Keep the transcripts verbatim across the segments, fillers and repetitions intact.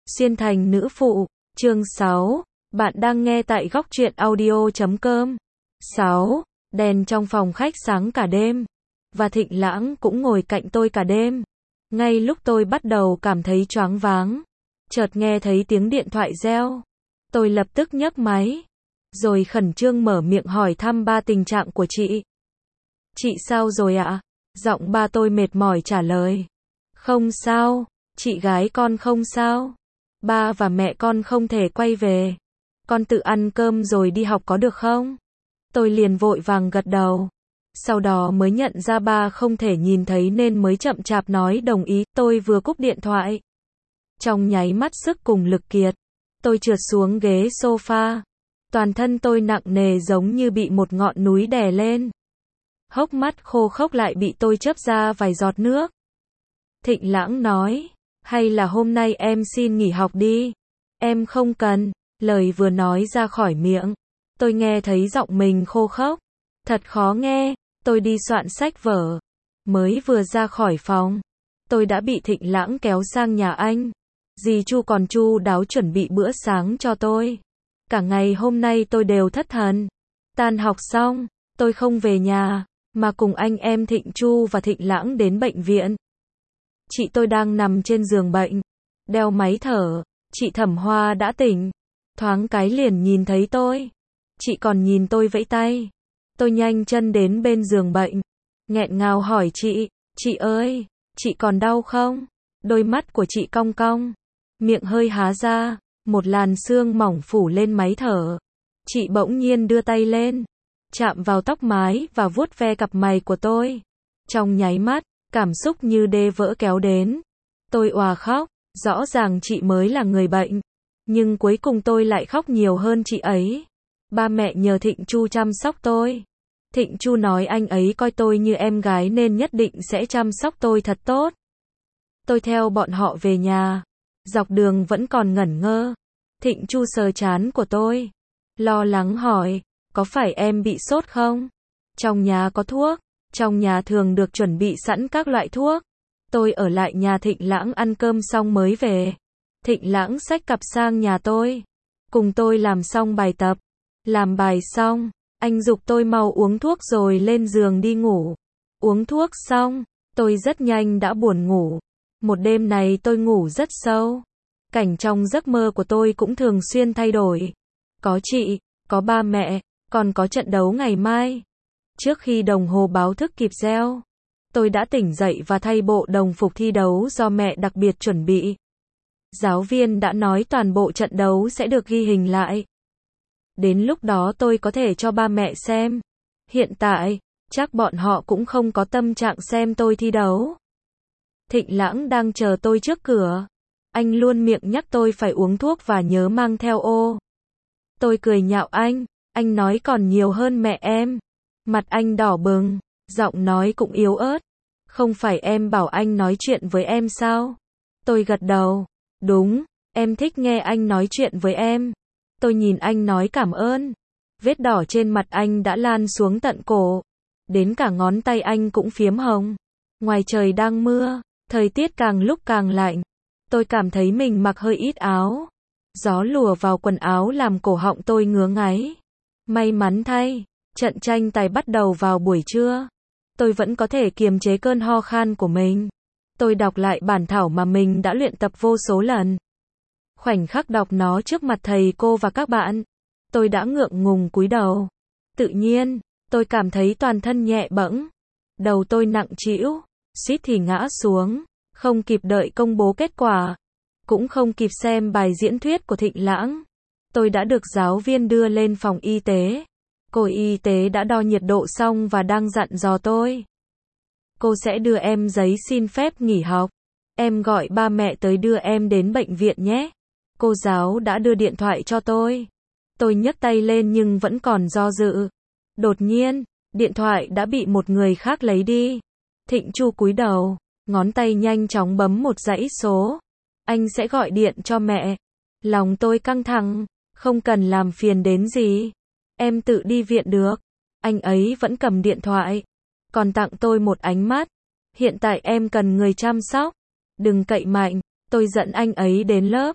Xuyên thành nữ phụ, chương sáu, bạn đang nghe tại góc truyện audio chấm com. sáu. Đèn trong phòng khách sáng cả đêm, và Thịnh Lãng cũng ngồi cạnh tôi cả đêm. Ngay lúc tôi bắt đầu cảm thấy choáng váng, chợt nghe thấy tiếng điện thoại reo. Tôi lập tức nhấc máy, rồi khẩn trương mở miệng hỏi thăm ba tình trạng của chị. Chị sao rồi ạ? Giọng ba tôi mệt mỏi trả lời. Không sao, chị gái con không sao. Ba và mẹ con không thể quay về. Con tự ăn cơm rồi đi học có được không? Tôi liền vội vàng gật đầu. Sau đó mới nhận ra ba không thể nhìn thấy nên mới chậm chạp nói đồng ý. Tôi vừa cúp điện thoại. Trong nháy mắt sức cùng lực kiệt, tôi trượt xuống ghế sofa. Toàn thân tôi nặng nề giống như bị một ngọn núi đè lên. Hốc mắt khô khốc lại bị tôi chớp ra vài giọt nước. Thịnh Lãng nói, hay là hôm nay em xin nghỉ học đi. Em không cần. Lời vừa nói ra khỏi miệng, tôi nghe thấy giọng mình khô khốc. Thật khó nghe. Tôi đi soạn sách vở. Mới vừa ra khỏi phòng, tôi đã bị Thịnh Lãng kéo sang nhà anh. Dì Chu còn chu đáo chuẩn bị bữa sáng cho tôi. Cả ngày hôm nay tôi đều thất thần. Tan học xong, tôi không về nhà, mà cùng anh em Thịnh Chu và Thịnh Lãng đến bệnh viện. Chị tôi đang nằm trên giường bệnh, đeo máy thở. Chị Thẩm Hoa đã tỉnh. Thoáng cái liền nhìn thấy tôi. Chị còn nhìn tôi vẫy tay. Tôi nhanh chân đến bên giường bệnh, nghẹn ngào hỏi chị, chị ơi, chị còn đau không? Đôi mắt của chị cong cong, miệng hơi há ra, một làn sương mỏng phủ lên máy thở. Chị bỗng nhiên đưa tay lên, chạm vào tóc mái và vuốt ve cặp mày của tôi. Trong nháy mắt, cảm xúc như đê vỡ kéo đến. Tôi òa khóc, rõ ràng chị mới là người bệnh, nhưng cuối cùng tôi lại khóc nhiều hơn chị ấy. Ba mẹ nhờ Thịnh Chu chăm sóc tôi. Thịnh Chu nói anh ấy coi tôi như em gái nên nhất định sẽ chăm sóc tôi thật tốt. Tôi theo bọn họ về nhà. Dọc đường vẫn còn ngẩn ngơ. Thịnh Chu sờ trán của tôi, lo lắng hỏi, có phải em bị sốt không? Trong nhà có thuốc. Trong nhà thường được chuẩn bị sẵn các loại thuốc. Tôi ở lại nhà Thịnh Lãng ăn cơm xong mới về. Thịnh Lãng xách cặp sang nhà tôi, cùng tôi làm xong bài tập. Làm bài xong, anh giục tôi mau uống thuốc rồi lên giường đi ngủ. Uống thuốc xong, tôi rất nhanh đã buồn ngủ. Một đêm này tôi ngủ rất sâu. Cảnh trong giấc mơ của tôi cũng thường xuyên thay đổi. Có chị, có ba mẹ, còn có trận đấu ngày mai. Trước khi đồng hồ báo thức kịp reo, tôi đã tỉnh dậy và thay bộ đồng phục thi đấu do mẹ đặc biệt chuẩn bị. Giáo viên đã nói toàn bộ trận đấu sẽ được ghi hình lại. Đến lúc đó tôi có thể cho ba mẹ xem. Hiện tại, chắc bọn họ cũng không có tâm trạng xem tôi thi đấu. Thịnh Lãng đang chờ tôi trước cửa. Anh luôn miệng nhắc tôi phải uống thuốc và nhớ mang theo ô. Tôi cười nhạo anh, anh nói còn nhiều hơn mẹ em. Mặt anh đỏ bừng, giọng nói cũng yếu ớt. Không phải em bảo anh nói chuyện với em sao? Tôi gật đầu. Đúng, em thích nghe anh nói chuyện với em. Tôi nhìn anh nói cảm ơn. Vết đỏ trên mặt anh đã lan xuống tận cổ. Đến cả ngón tay anh cũng phiếm hồng. Ngoài trời đang mưa, thời tiết càng lúc càng lạnh. Tôi cảm thấy mình mặc hơi ít áo. Gió lùa vào quần áo làm cổ họng tôi ngứa ngáy. May mắn thay, trận tranh tài bắt đầu vào buổi trưa. Tôi vẫn có thể kiềm chế cơn ho khan của mình. Tôi đọc lại bản thảo mà mình đã luyện tập vô số lần. Khoảnh khắc đọc nó trước mặt thầy cô và các bạn, tôi đã ngượng ngùng cúi đầu. Tự nhiên, tôi cảm thấy toàn thân nhẹ bẫng. Đầu tôi nặng trĩu, suýt thì ngã xuống. Không kịp đợi công bố kết quả, cũng không kịp xem bài diễn thuyết của Thịnh Lãng. Tôi đã được giáo viên đưa lên phòng y tế. Cô y tế đã đo nhiệt độ xong và đang dặn dò tôi. Cô sẽ đưa em giấy xin phép nghỉ học. Em gọi ba mẹ tới đưa em đến bệnh viện nhé. Cô giáo đã đưa điện thoại cho tôi. Tôi nhấc tay lên nhưng vẫn còn do dự. Đột nhiên, điện thoại đã bị một người khác lấy đi. Thịnh Chu cúi đầu, ngón tay nhanh chóng bấm một dãy số. Anh sẽ gọi điện cho mẹ. Lòng tôi căng thẳng, không cần làm phiền đến gì. Em tự đi viện được. Anh ấy vẫn cầm điện thoại, còn tặng tôi một ánh mắt. Hiện tại em cần người chăm sóc. Đừng cậy mạnh. Tôi dẫn anh ấy đến lớp.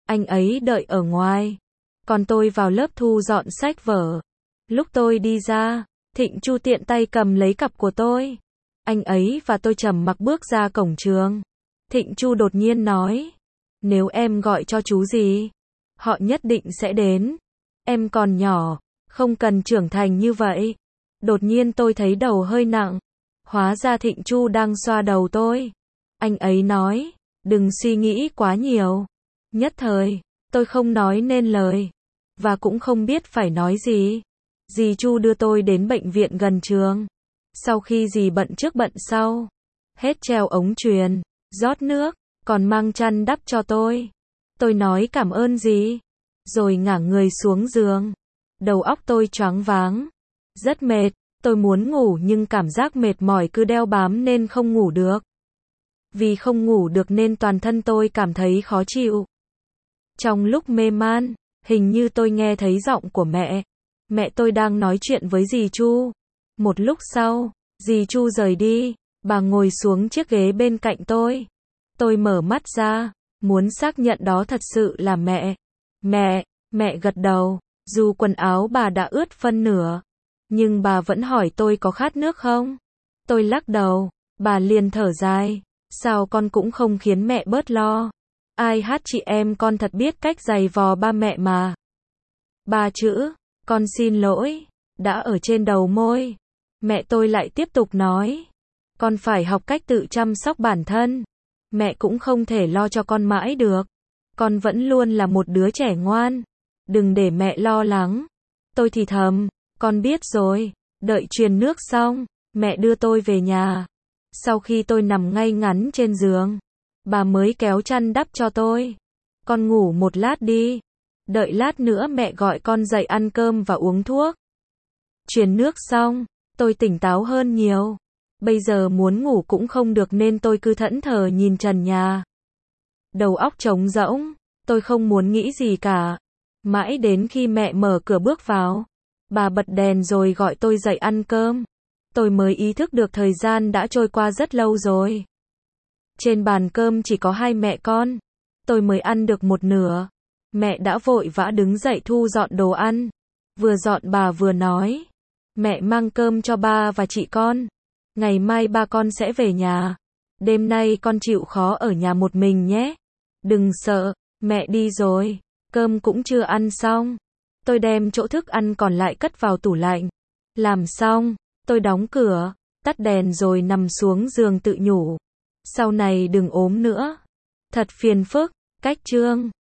Anh ấy đợi ở ngoài. Còn tôi vào lớp thu dọn sách vở. Lúc tôi đi ra, Thịnh Chu tiện tay cầm lấy cặp của tôi. Anh ấy và tôi trầm mặc bước ra cổng trường. Thịnh Chu đột nhiên nói, nếu em gọi cho chú gì, họ nhất định sẽ đến. Em còn nhỏ, không cần trưởng thành như vậy. Đột nhiên tôi thấy đầu hơi nặng. Hóa ra Thịnh Chu đang xoa đầu tôi. Anh ấy nói, đừng suy nghĩ quá nhiều. Nhất thời, tôi không nói nên lời. Và cũng không biết phải nói gì. Dì Chu đưa tôi đến bệnh viện gần trường. Sau khi dì bận trước bận sau, hết treo ống truyền, rót nước, còn mang chăn đắp cho tôi. Tôi nói cảm ơn dì, rồi ngả người xuống giường. Đầu óc tôi choáng váng, rất mệt, tôi muốn ngủ nhưng cảm giác mệt mỏi cứ đeo bám nên không ngủ được. Vì không ngủ được nên toàn thân tôi cảm thấy khó chịu. Trong lúc mê man, hình như tôi nghe thấy giọng của mẹ. Mẹ tôi đang nói chuyện với dì Chu. Một lúc sau, dì Chu rời đi, bà ngồi xuống chiếc ghế bên cạnh tôi. Tôi mở mắt ra, muốn xác nhận đó thật sự là mẹ. Mẹ, mẹ gật đầu, dù quần áo bà đã ướt phân nửa. Nhưng bà vẫn hỏi tôi có khát nước không? Tôi lắc đầu, bà liền thở dài. Sao con cũng không khiến mẹ bớt lo. Ai hát chị em con thật biết cách giày vò ba mẹ mà. Ba chữ, con xin lỗi, đã ở trên đầu môi. Mẹ tôi lại tiếp tục nói, con phải học cách tự chăm sóc bản thân. Mẹ cũng không thể lo cho con mãi được. Con vẫn luôn là một đứa trẻ ngoan. Đừng để mẹ lo lắng. Tôi thì thầm, con biết rồi. Đợi truyền nước xong, mẹ đưa tôi về nhà. Sau khi tôi nằm ngay ngắn trên giường, bà mới kéo chăn đắp cho tôi. Con ngủ một lát đi. Đợi lát nữa mẹ gọi con dậy ăn cơm và uống thuốc. Truyền nước xong, tôi tỉnh táo hơn nhiều. Bây giờ muốn ngủ cũng không được nên tôi cứ thẫn thờ nhìn trần nhà. Đầu óc trống rỗng, tôi không muốn nghĩ gì cả. Mãi đến khi mẹ mở cửa bước vào, bà bật đèn rồi gọi tôi dậy ăn cơm. Tôi mới ý thức được thời gian đã trôi qua rất lâu rồi. Trên bàn cơm chỉ có hai mẹ con. Tôi mới ăn được một nửa. Mẹ đã vội vã đứng dậy thu dọn đồ ăn. Vừa dọn bà vừa nói, mẹ mang cơm cho ba và chị con. Ngày mai ba con sẽ về nhà. Đêm nay con chịu khó ở nhà một mình nhé. Đừng sợ, mẹ đi rồi. Cơm cũng chưa ăn xong. Tôi đem chỗ thức ăn còn lại cất vào tủ lạnh. Làm xong, tôi đóng cửa, tắt đèn rồi nằm xuống giường tự nhủ. Sau này đừng ốm nữa. Thật phiền phức, cách chương.